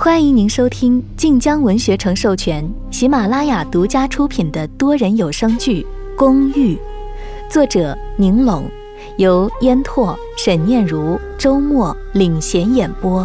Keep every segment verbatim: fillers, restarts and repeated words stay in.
欢迎您收听晋江文学城授权、喜马拉雅独家出品的多人有声剧《公寓》，作者宁龙，由烟拓、沈念如、周末领衔演播。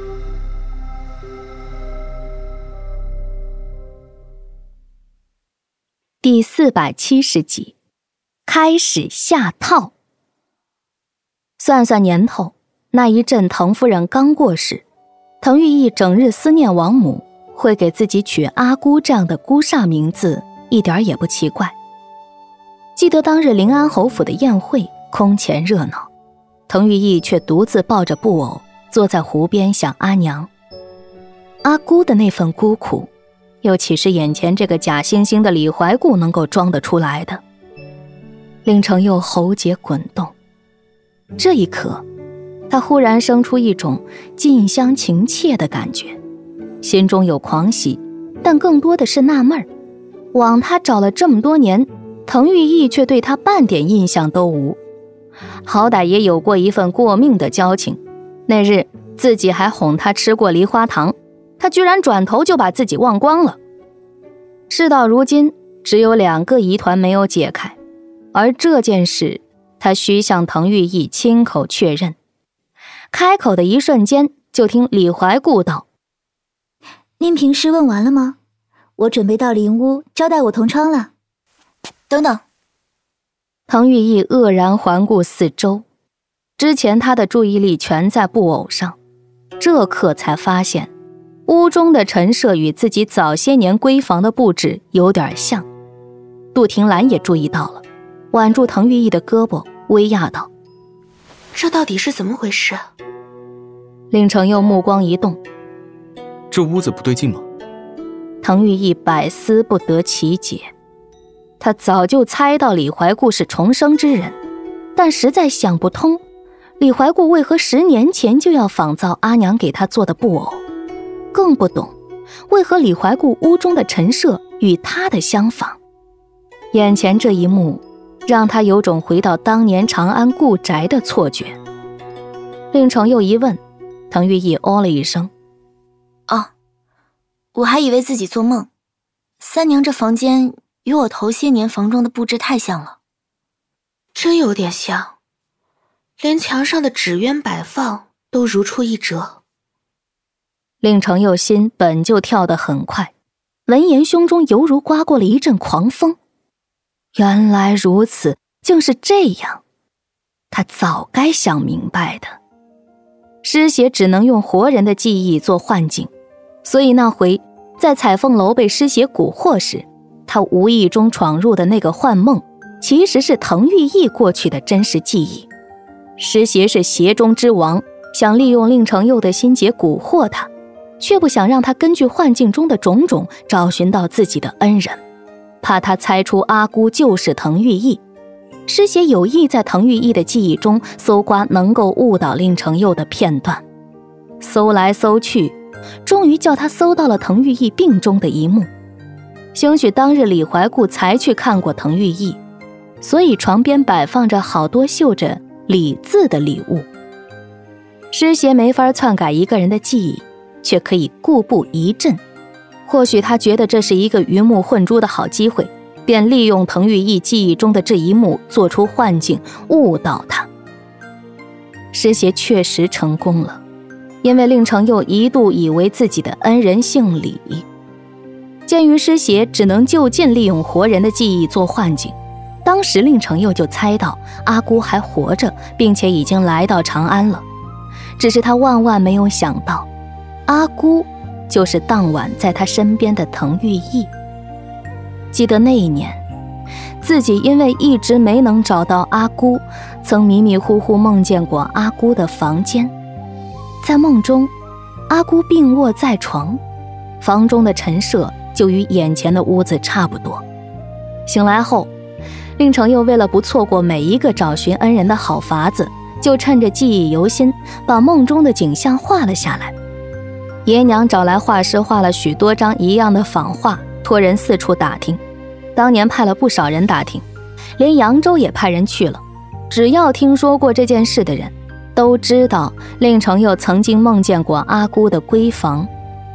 第四百七十集，开始下套。算算年头，那一阵滕夫人刚过世，滕玉意整日思念王母，会给自己取阿姑这样的姑煞名字，一点也不奇怪。记得当日临安侯府的宴会空前热闹，滕玉意却独自抱着布偶坐在湖边想阿娘。阿姑的那份孤苦，又岂是眼前这个假惺惺的李怀固能够装得出来的？令程又喉结滚动，这一刻他忽然生出一种近乡情怯的感觉，心中有狂喜，但更多的是纳闷儿。枉他找了这么多年，滕玉意却对他半点印象都无。好歹也有过一份过命的交情，那日自己还哄他吃过梨花糖，他居然转头就把自己忘光了。事到如今，只有两个疑团没有解开，而这件事他需向滕玉意亲口确认。开口的一瞬间，就听李怀固道： 您平时问完了吗？我准备到林屋招待我同窗了。 等等。 滕玉意愕然环顾四周，之前他的注意力全在布偶上，这刻才发现屋中的陈设与自己早些年闺房的布置有点像。杜婷兰也注意到了，挽住滕玉意的胳膊微讶道： 这到底是怎么回事？ 令程又目光一动， 这屋子不对劲吗？ 滕玉意百思不得其解。他早就猜到李怀固是重生之人，但实在想不通李怀固为何十年前就要仿造阿娘给他做的布偶，更不懂为何李怀固屋中的陈设与他的相仿。眼前这一幕让他有种回到当年长安故宅的错觉。令程又一问，滕玉意哦了一声： 哦，我还以为自己做梦。三娘这房间与我头些年房中的布置太像了，真有点像，连墙上的纸鸢摆放都如出一辙。 令程又心本就跳得很快，闻言胸中犹如刮过了一阵狂风。原来如此，竟是这样，他早该想明白的。尸血只能用活人的记忆做幻境，所以那回在彩凤楼被尸血蛊惑时，他无意中闯入的那个幻梦，其实是滕玉意过去的真实记忆。尸邪是邪中之王，想利用令程佑的心结蛊惑他，却不想让他根据幻境中的种种找寻到自己的恩人，怕他猜出阿姑就是滕玉意。尸邪有意在滕玉意的记忆中搜刮能够误导令程佑的片段，搜来搜去，终于叫他搜到了滕玉意病中的一幕。兴许当日李怀固才去看过滕玉意，所以床边摆放着好多绣着李字的礼物。尸邪没法篡改一个人的记忆，却可以固步一阵。或许他觉得这是一个鱼目混珠的好机会，便利用滕玉意记忆中的这一幕做出幻境，误导他。尸邪确实成功了，因为令程佑一度以为自己的恩人姓李。鉴于尸邪只能就近利用活人的记忆做幻境，当时令程佑就猜到阿姑还活着，并且已经来到长安了。只是他万万没有想到，阿姑就是当晚在他身边的滕玉意。记得那一年，自己因为一直没能找到阿姑，曾迷迷糊糊梦见过阿姑的房间。在梦中，阿姑病卧在床，房中的陈设就与眼前的屋子差不多。醒来后，令程佑为了不错过每一个找寻恩人的好法子，就趁着记忆犹新，把梦中的景象画了下来。爷娘找来画师画了许多张一样的仿画，托人四处打听。当年派了不少人打听，连扬州也派人去了。只要听说过这件事的人，都知道令程佑曾经梦见过阿姑的闺房，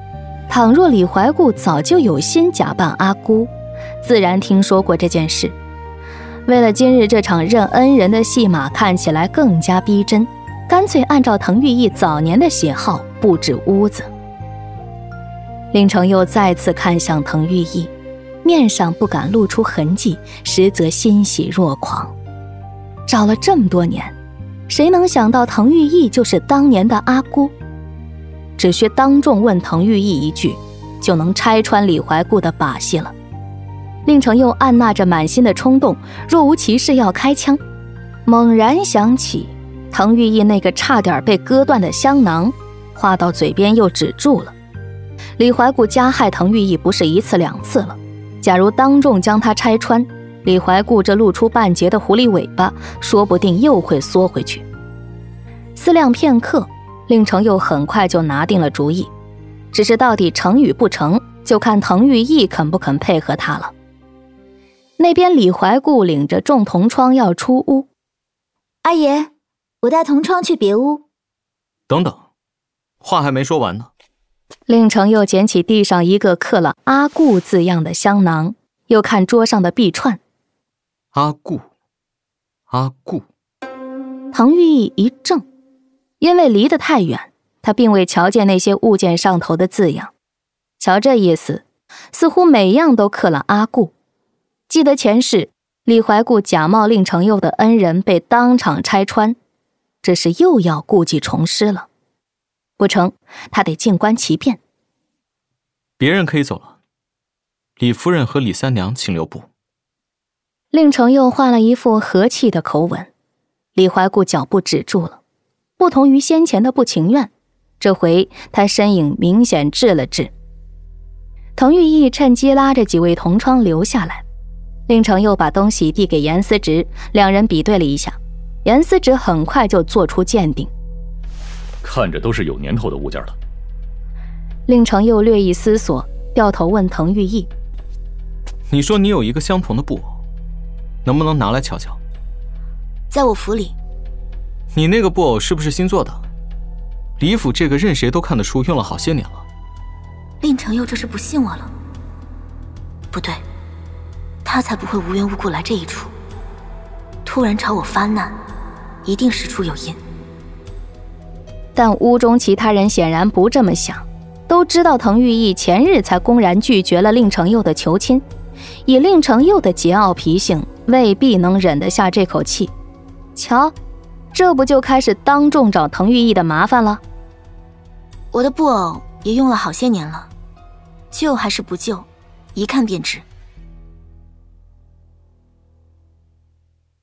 倘若李怀固早就有心假扮阿姑，自然听说过这件事。为了今日这场认恩人的戏码看起来更加逼真，干脆按照滕玉义早年的喜好布置屋子。令程又再次看向滕玉义，面上不敢露出痕迹，实则欣喜若狂。找了这么多年，谁能想到滕玉义就是当年的阿姑？只需当众问滕玉义一句，就能拆穿李怀固的把戏了。令程又按捺着满心的冲动，若无其事要开枪，猛然想起滕玉义那个差点被割断的香囊，话到嘴边又止住了。李怀固加害滕玉义不是一次两次了，假如当众将他拆穿，李怀固这露出半截的狐狸尾巴说不定又会缩回去。思量片刻，令程又很快就拿定了主意，只是到底成与不成，就看滕玉义肯不肯配合他了。那边李怀固领着众同窗要出屋。 阿爷，我带同窗去别屋。 等等，话还没说完呢。 令程又捡起地上一个刻了阿固字样的香囊，又看桌上的臂串。 阿固，阿固。 滕玉义一怔，因为离得太远，他并未瞧见那些物件上头的字样。瞧这意思，似乎每样都刻了阿固。记得前世李怀固假冒令程佑的恩人被当场拆穿，这是又要故技重施了。不成，他得静观其变。 别人可以走了，李夫人和李三娘请留步。 令程佑换了一副和气的口吻，李怀固脚步止住了。不同于先前的不情愿，这回他身影明显滞了滞。滕玉义趁机拉着几位同窗留下来。令程又把东西递给严思直，两人比对了一下，严思直很快就做出鉴定。 看着都是有年头的物件了。 令程又略一思索，掉头问滕玉义：“ 你说你有一个相同的布偶，能不能拿来瞧瞧？” 在我府里。 你那个布偶是不是新做的？李府这个任谁都看得出用了好些年了。 令程又这是不信我了？不对，他才不会无缘无故来这一出。突然朝我发难，一定事出有因。 但屋中其他人显然不这么想，都知道滕玉义前日才公然拒绝了令程佑的求亲，以令程佑的桀骜脾性，未必能忍得下这口气。瞧，这不就开始当众找滕玉义的麻烦了？ 我的布偶也用了好些年了，旧还是不旧，一看便知。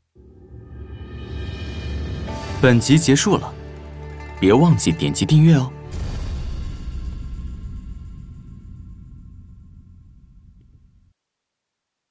本集结束了，别忘记点击订阅哦。